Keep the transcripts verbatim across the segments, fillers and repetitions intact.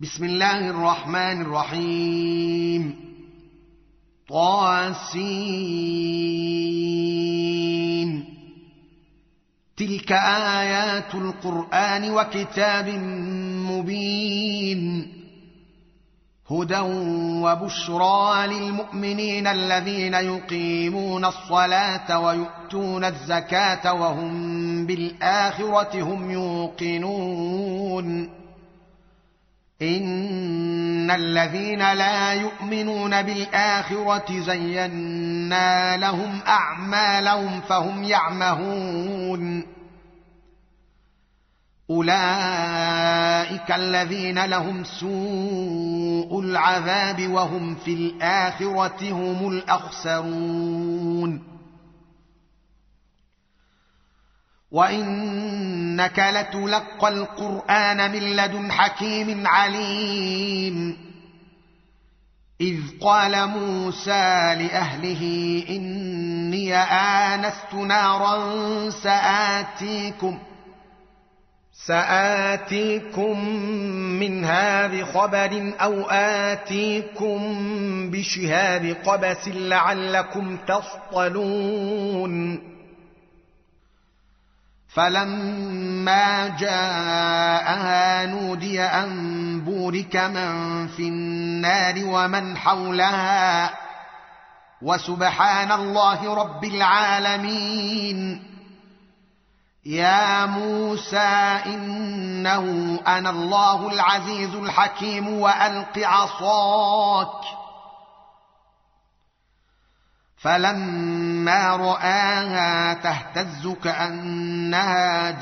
بسم الله الرحمن الرحيم طاسين تلك آيات القرآن وكتاب مبين هدى وبشرى للمؤمنين الذين يقيمون الصلاة ويؤتون الزكاة وهم بالآخرة هم يوقنون إن الذين لا يؤمنون بالآخرة زينا لهم أعمالهم فهم يعمهون أولئك الذين لهم سوء العذاب وهم في الآخرة هم الأخسرون وإنك لتلقى القرآن من لدن حكيم عليم إذ قال موسى لأهله إني آنست نارا سآتيكم سآتيكم منها بخبر أو آتيكم بشهاب قبس لعلكم تصطلون فلما جاءها نودي أن بورك من في النار ومن حولها وسبحان الله رب العالمين يا موسى إنه أنا الله العزيز الحكيم وألق عصاك فلما رآها تهتز كأنها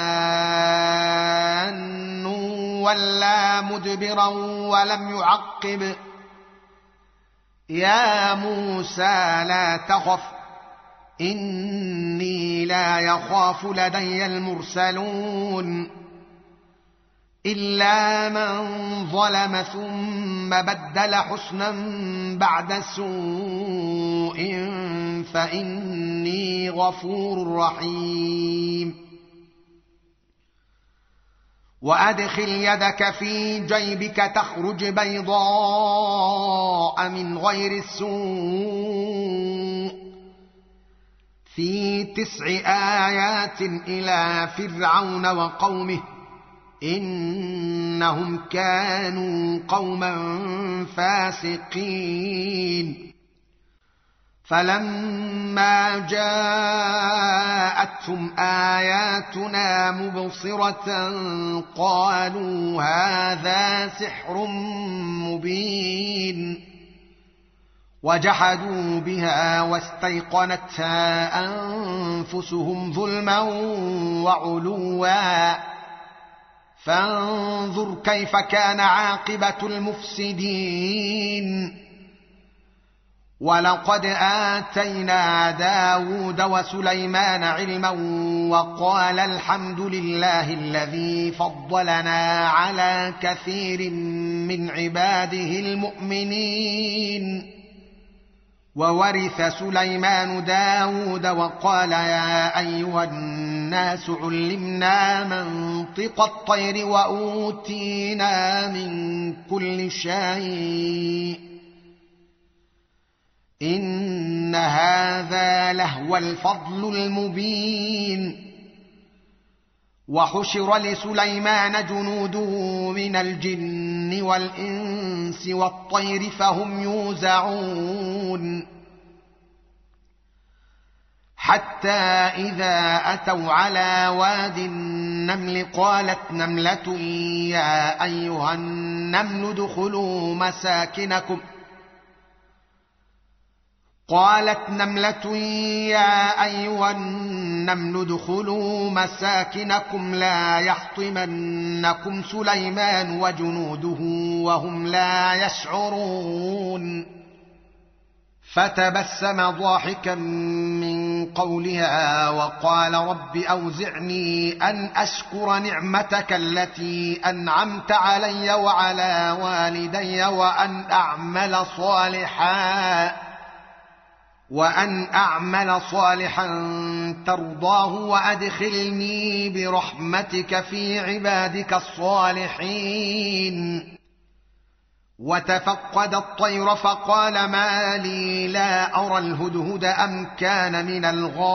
جان ولا مدبرا ولم يعقب يا موسى لا تخف إني لا يخاف لدي المرسلون إلا من ظلم ثم بدل حسنا بعد سوء فإني غفور رحيم وأدخل يدك في جيبك تخرج بيضاء من غير السوء في تسع آيات إلى فرعون وقومه إنهم كانوا قوما فاسقين فلما جاءتهم آياتنا مبصرة قالوا هذا سحر مبين وجحدوا بها واستيقنتها أنفسهم ظلما وعلوا فانظر كيف كان عاقبة المفسدين ولقد آتينا داود وسليمان علما وقال الحمد لله الذي فضلنا على كثير من عباده المؤمنين وورث سليمان داود وقال يا أيها الناس علمنا منطق الطير وأوتينا من كل شيء إن هذا لهو الفضل المبين وحشر لسليمان جنوده من الجن والإنس والطير فهم يوزعون حتى إذا أتوا على واد النمل قالت نملة يا أيها النمل ادخلوا مساكنكم قالت نملة يا أيها النمل ادخلوا مساكنكم لا يحطمنكم سليمان وجنوده وهم لا يشعرون فتبسم ضاحكا من قولها وقال رب أوزعني أن أشكر نعمتك التي أنعمت علي وعلى والدي وأن أعمل صالحا وأن أعمل صالحا ترضاه وأدخلني برحمتك في عبادك الصالحين وتفقد الطير فقال ما لي لا أرى الهدهد أم كان من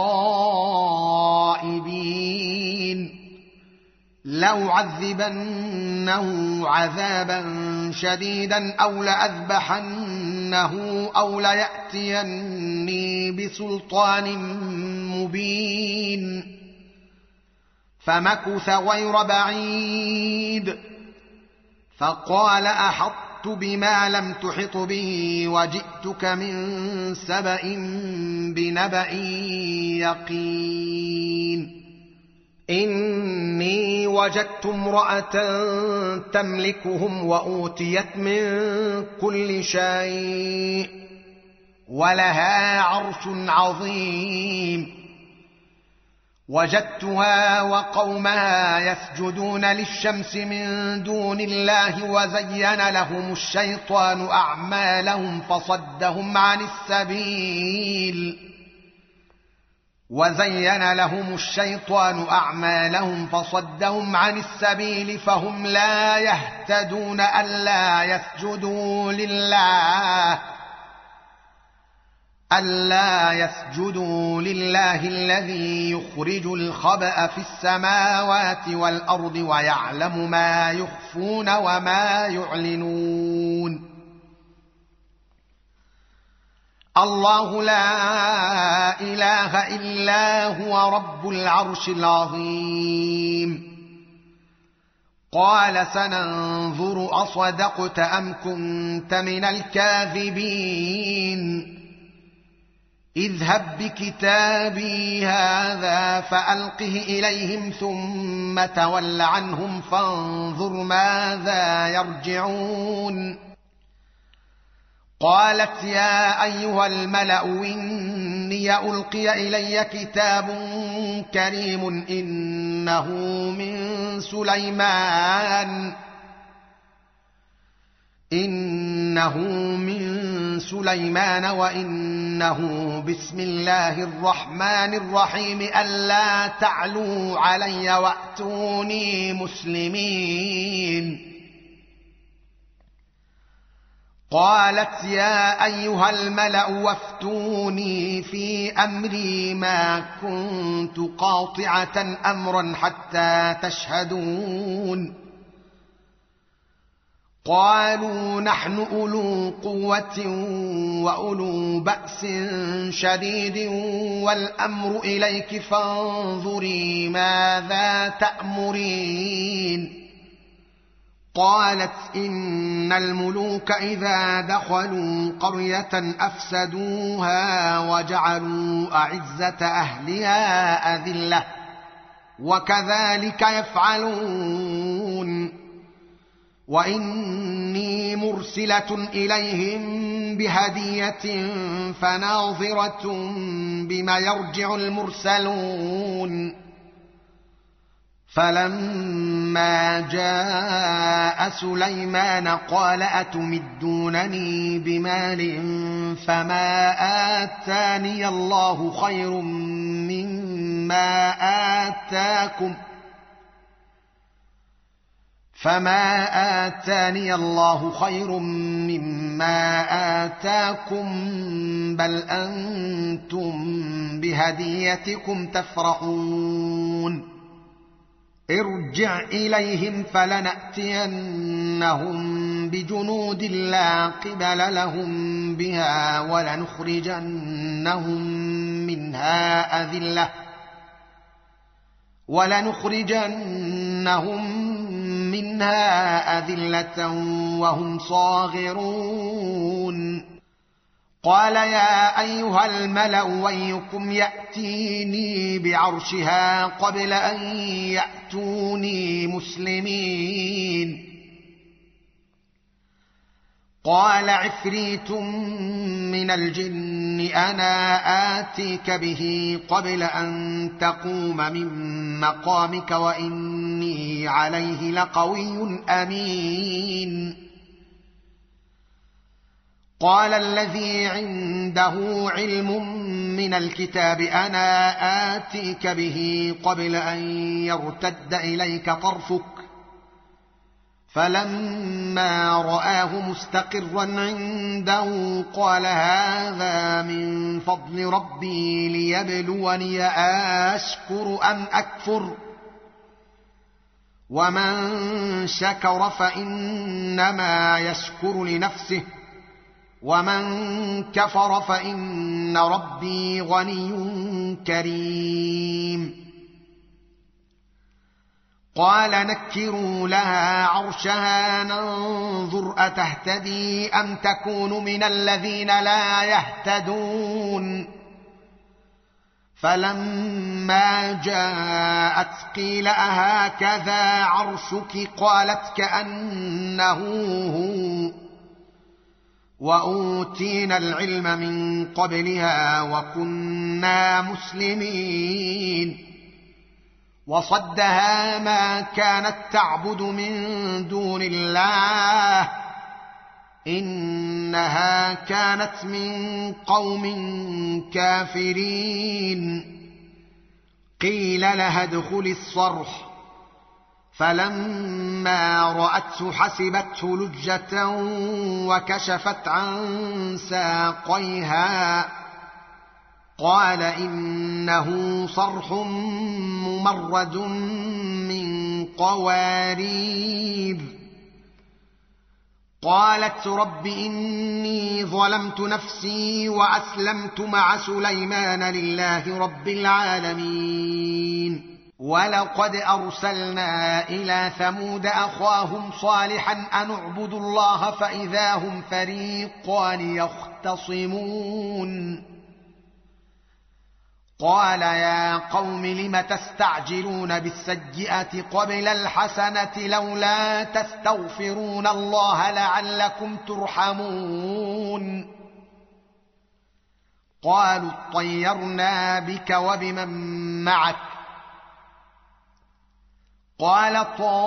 الغائبين لأعذبنه عذابا شديدا أو لأذبحنه أو ليأتيني بسلطان مبين فمكث غير بعيد فقال أحطت بما لم تحط به وجئتك من سبأ بنبأ يقين إني وجدت امرأة تملكهم وأوتيت من كل شيء ولها عرش عظيم وجدتها وقومها يسجدون للشمس من دون الله وزين لهم الشيطان أعمالهم فصدهم عن السبيل وزين لهم الشيطان أعمالهم فصدهم عن السبيل فهم لا يهتدون ألا يسجدوا لله ألا يسجدوا لله الذي يخرج الخبأ في السماوات والأرض ويعلم ما يخفون وما يعلنون الله لا إله إلا هو رب العرش العظيم قال سننظر أصدقت أم كنت من الكاذبين اذهب بكتابي هذا فألقه إليهم ثم تول عنهم فانظر ماذا يرجعون قالت يا أيها الملأ إني ألقي إلي كتاب كريم إنه من سليمان إنه من سليمان وإنه بسم الله الرحمن الرحيم ألا تعلوا علي وأتوني مسلمين قالت يا أيها الملأ وافتوني في أمري ما كنت قاطعة أمرا حتى تشهدون قالوا نحن أولو قوة وأولو بأس شديد والأمر إليك فانظري ماذا تأمرين قالت إن الملوك إذا دخلوا قرية أفسدوها وجعلوا أعزة أهلها أذلة وكذلك يفعلون وإني مرسلة إليهم بهدية فناظرة بما يرجع المرسلون فلما جاء سليمان قال أتمدونني بمال فما آتاني الله خير مما آتاكم فما آتاني الله خير مما آتاكم بل أنتم بهديتكم تفرحون ارجع إليهم فلنأتينهم بجنود لا قبل لهم بها ولنخرجنهم منها أذلة ولنخرجنهم منها أذلة وهم صاغرون قال يا أيها الملأ ويكم يأتيني بعرشها قبل أن يأتوني مسلمين قال عفريت من الجن أنا آتيك به قبل أن تقوم من مقامك وإني عليه لقوي أمين قال الذي عنده علم من الكتاب أنا آتيك به قبل أن يرتد إليك طرفك فلما رآه مستقرا عنده قال هذا من فضل ربي ليبلوني أشكر أم أكفر ومن شكر فإنما يشكر لنفسه ومن كفر فإن ربي غني كريم قال نكروا لها عرشها ننظر أتهتدي أم تكون من الذين لا يهتدون فلما جاءت قيل أهكذا عرشك قالت كأنه هو وأوتينا العلم من قبلها وكنا مسلمين وصدها ما كانت تعبد من دون الله إنها كانت من قوم كافرين قيل لها ادخل الصرح فلما رأته حسبته لجة وكشفت عن ساقيها قال إنه صرح ممرد من قوارير قالت رب إني ظلمت نفسي وأسلمت مع سليمان لله رب العالمين ولقد أرسلنا إلى ثمود أخاهم صالحا أن اعبدوا الله فإذا هم فريقان يختصمون قال يا قوم لم تستعجلون بالسيئة قبل الحسنة لولا تستغفرون الله لعلكم ترحمون قالوا اطيرنا بك وبمن معك قال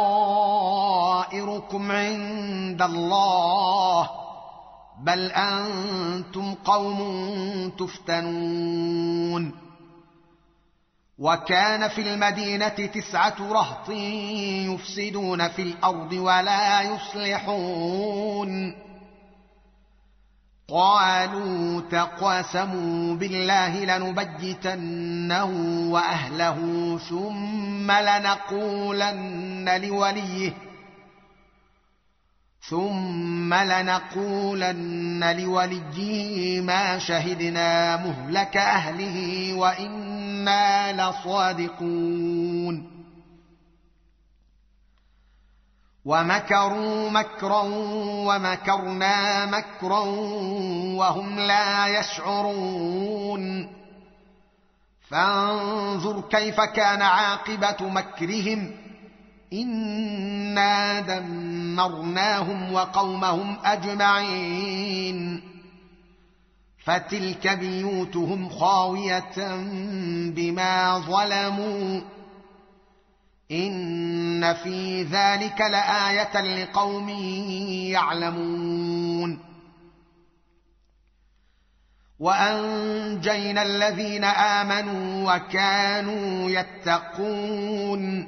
طائركم عند الله بل أنتم قوم تفتنون وكان في المدينة تسعة رهط يفسدون في الأرض ولا يصلحون قالوا تقاسموا بالله لنبيتنه وأهله ثم لنقولن لوليه ثم لنقولن لوليه ما شهدنا مهلك أهله وإنا لصادقون ومكروا مكرا ومكرنا مكرا وهم لا يشعرون فانظر كيف كان عاقبة مكرهم إنا دمرناهم وقومهم أجمعين فتلك بيوتهم خاوية بما ظلموا إن في ذلك لآية لقوم يعلمون وأنجينا الذين آمنوا وكانوا يتقون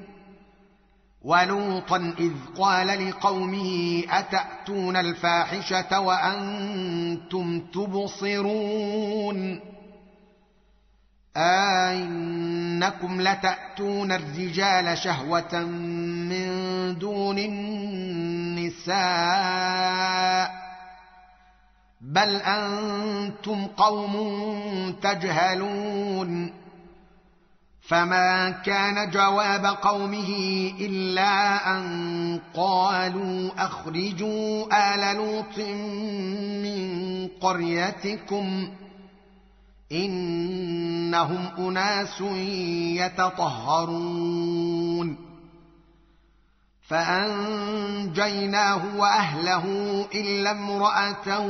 ولوطا إذ قال لقومه أتأتون الفاحشة وأنتم تبصرون أئنكم لتأتون الرجال شهوة من دون النساء بل أنتم قوم تجهلون فما كان جواب قومه إلا أن قالوا أخرجوا آل لوط من قريتكم إنهم أناس يتطهرون فأنجيناه وأهله إلا امرأته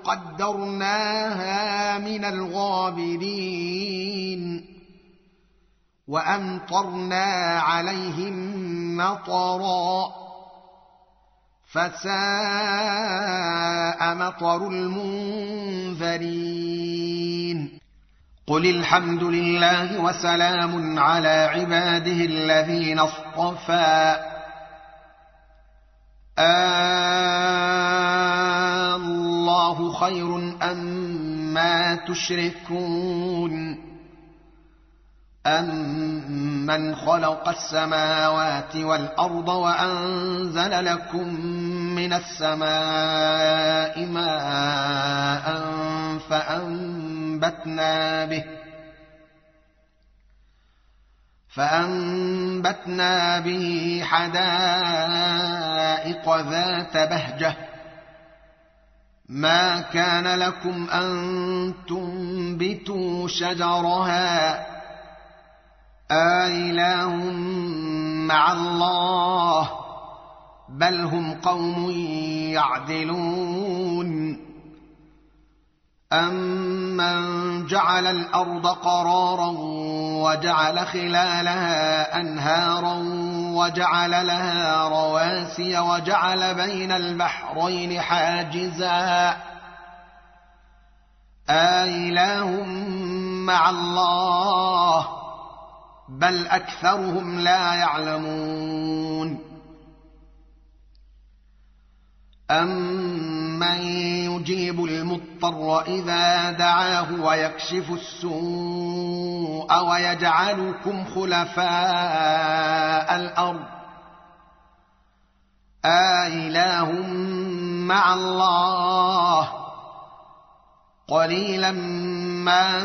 قدرناها من الغابرين وأمطرنا عليهم مطرا فساء مطر المنذرين قل الحمد لله وسلام على عباده الذين اصطفى الله خير أما تشركون أمن خلق السماوات والأرض وأنزل لكم من السماء ماء فأنبتنا به فأنبتنا به حدائق ذات بهجة ما كان لكم أن تنبتوا شجرها أإله مع الله بل هم قوم يعدلون أمن جعل الأرض قرارا وجعل خلالها أنهارا وجعل لها رواسي وجعل بين البحرين حاجزا أإله مع الله بل أكثرهم لا يعلمون أمن يجيب المضطر إذا دعاه ويكشف السوء ويجعلكم خلفاء الأرض أإله مع الله قليلا ما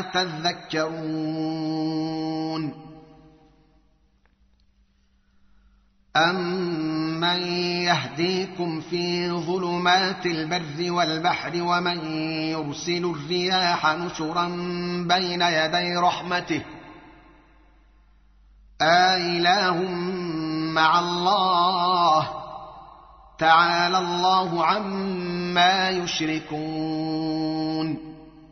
تذكرون أمن يهديكم في ظلمات البر والبحر ومن يرسل الرياح نشرا بين يدي رحمته أإله مع الله تعالى الله عما يشركون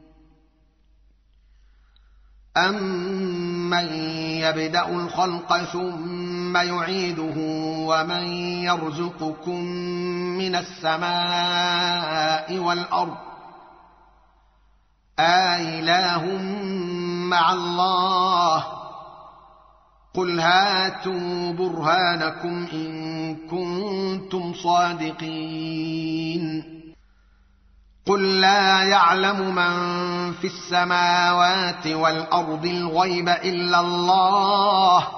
أمن يبدأ الخلق ثم يعيده ومن يرزقكم من السماء والأرض أإله مع الله قل هاتوا برهانكم إن كنتم صادقين قل لا يعلم من في السماوات والأرض الغيب إلا الله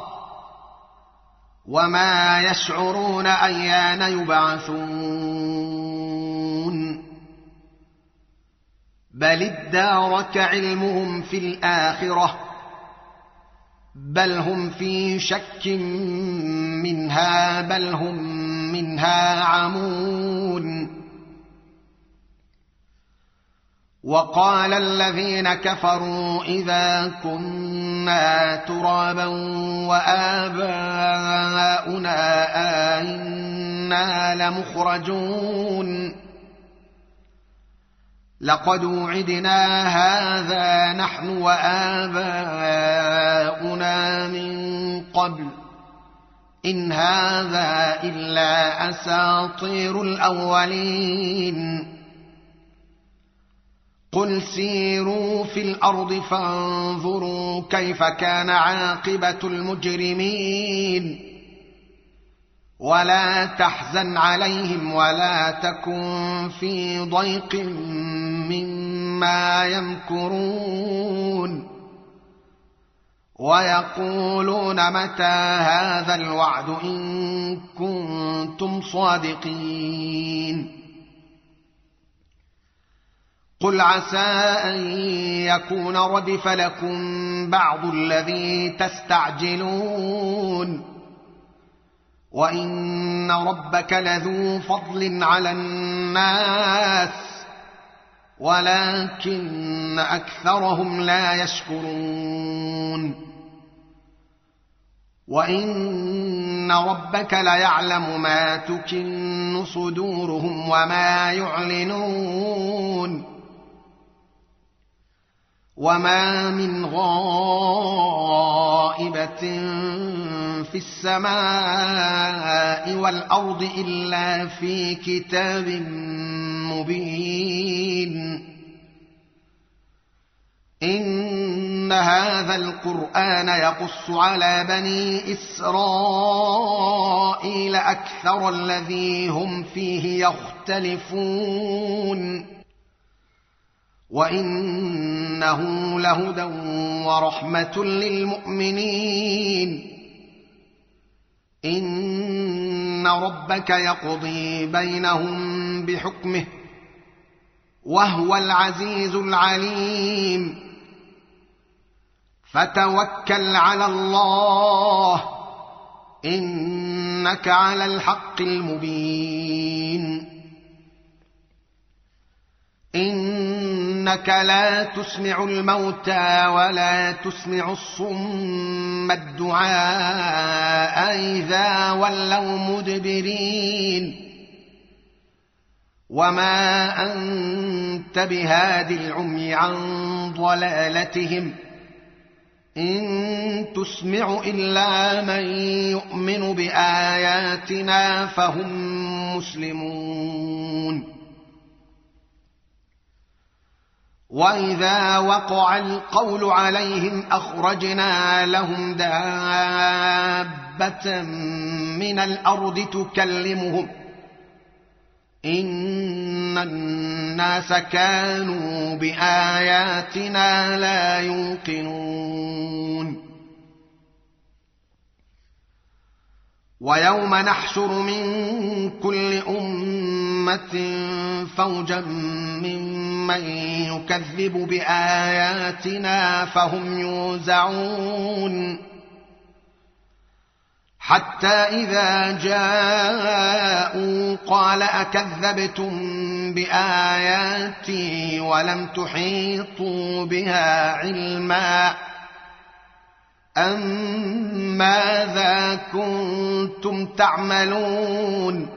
وما يشعرون أيان يبعثون بل ادارك علمهم في الآخرة بل هم في شك منها بل هم منها عمون وقال الذين كفروا إذا كنا ترابا وآباؤنا أئنا لمخرجون لقد وعدنا هذا نحن وآباؤنا من قبل إن هذا إلا أساطير الأولين قل سيروا في الأرض فانظروا كيف كان عاقبة المجرمين ولا تحزن عليهم ولا تكن في ضيق مما يمكرون ويقولون متى هذا الوعد إن كنتم صادقين قل عسى أن يكون ردف لكم بعض الذي تستعجلون وإن ربك لذو فضل على الناس ولكن أكثرهم لا يشكرون وإن ربك ليعلم ما تكن صدورهم وما يعلنون وما من غائبة في السماء والأرض إلا في كتاب مبين إن إن هذا القرآن يقص على بني إسرائيل أكثر الذي هم فيه يختلفون وإنه لهدى ورحمة للمؤمنين إن ربك يقضي بينهم بحكمه وهو العزيز العليم فتوكل على الله إنك على الحق المبين إنك لا تسمع الموتى ولا تسمع الصم الدعاء إذا ولوا مدبرين وما أنت بهاد العمي عن ضلالتهم إن تسمع إلا من يؤمن بآياتنا فهم مسلمون وإذا وقع القول عليهم أخرجنا لهم دابة من الأرض تكلمهم إن الناس كانوا بآياتنا لا يوقنون ويوم نحشر من كل أمة فوجا ممن يكذب بآياتنا فهم يوزعون حتى إذا جاءوا قال أكذبتم بآياتي ولم تحيطوا بها علما أم ماذا كنتم تعملون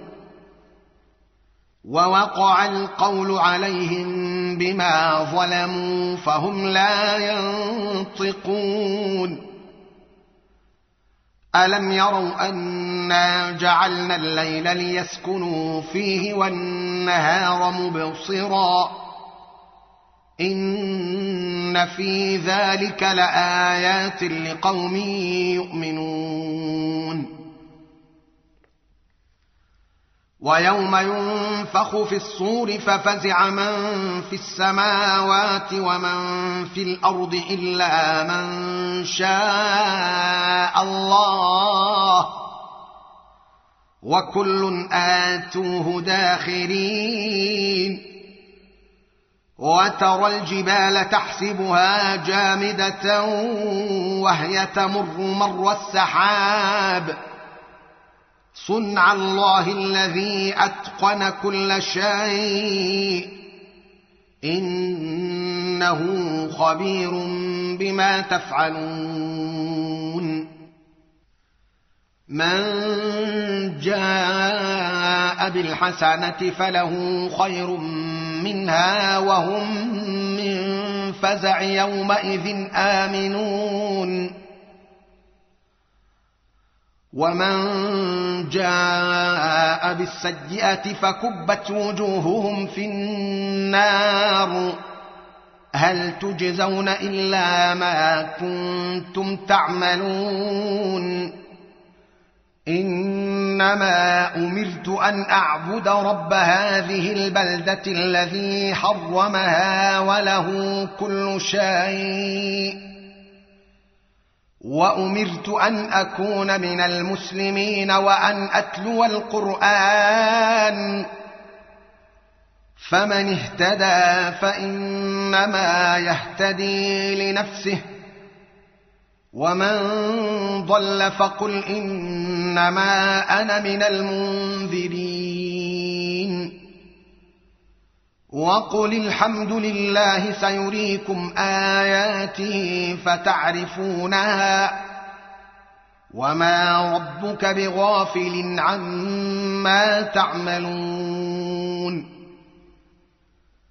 ووقع القول عليهم بما ظلموا فهم لا ينطقون ألم يروا أنا جعلنا الليل ليسكنوا فيه والنهار مبصرا إن في ذلك لآيات لقوم يؤمنون ويوم ينفخ في الصور ففزع من في السماوات ومن في الأرض إلا من شاء الله وكل آتوه داخرين وترى الجبال تحسبها جامدة وهي تمر مر السحاب صنع الله الذي أتقن كل شيء إنه خبير بما تفعلون من جاء بالحسنة فله خير منها وهم من فزع يومئذ آمنون ومن جاء بالسيئة فكبت وجوههم في النار هل تجزون إلا ما كنتم تعملون إنما أمرت أن أعبد رب هذه البلدة الذي حرمها وله كل شيء وأمرت أن أكون من المسلمين وأن أتلو القرآن فمن اهتدى فإنما يهتدي لنفسه ومن ضل فقل إنما أنا من المنذرين وقل الحمد لله سيريكم آياته فتعرفونها وما ربك بغافل عما تعملون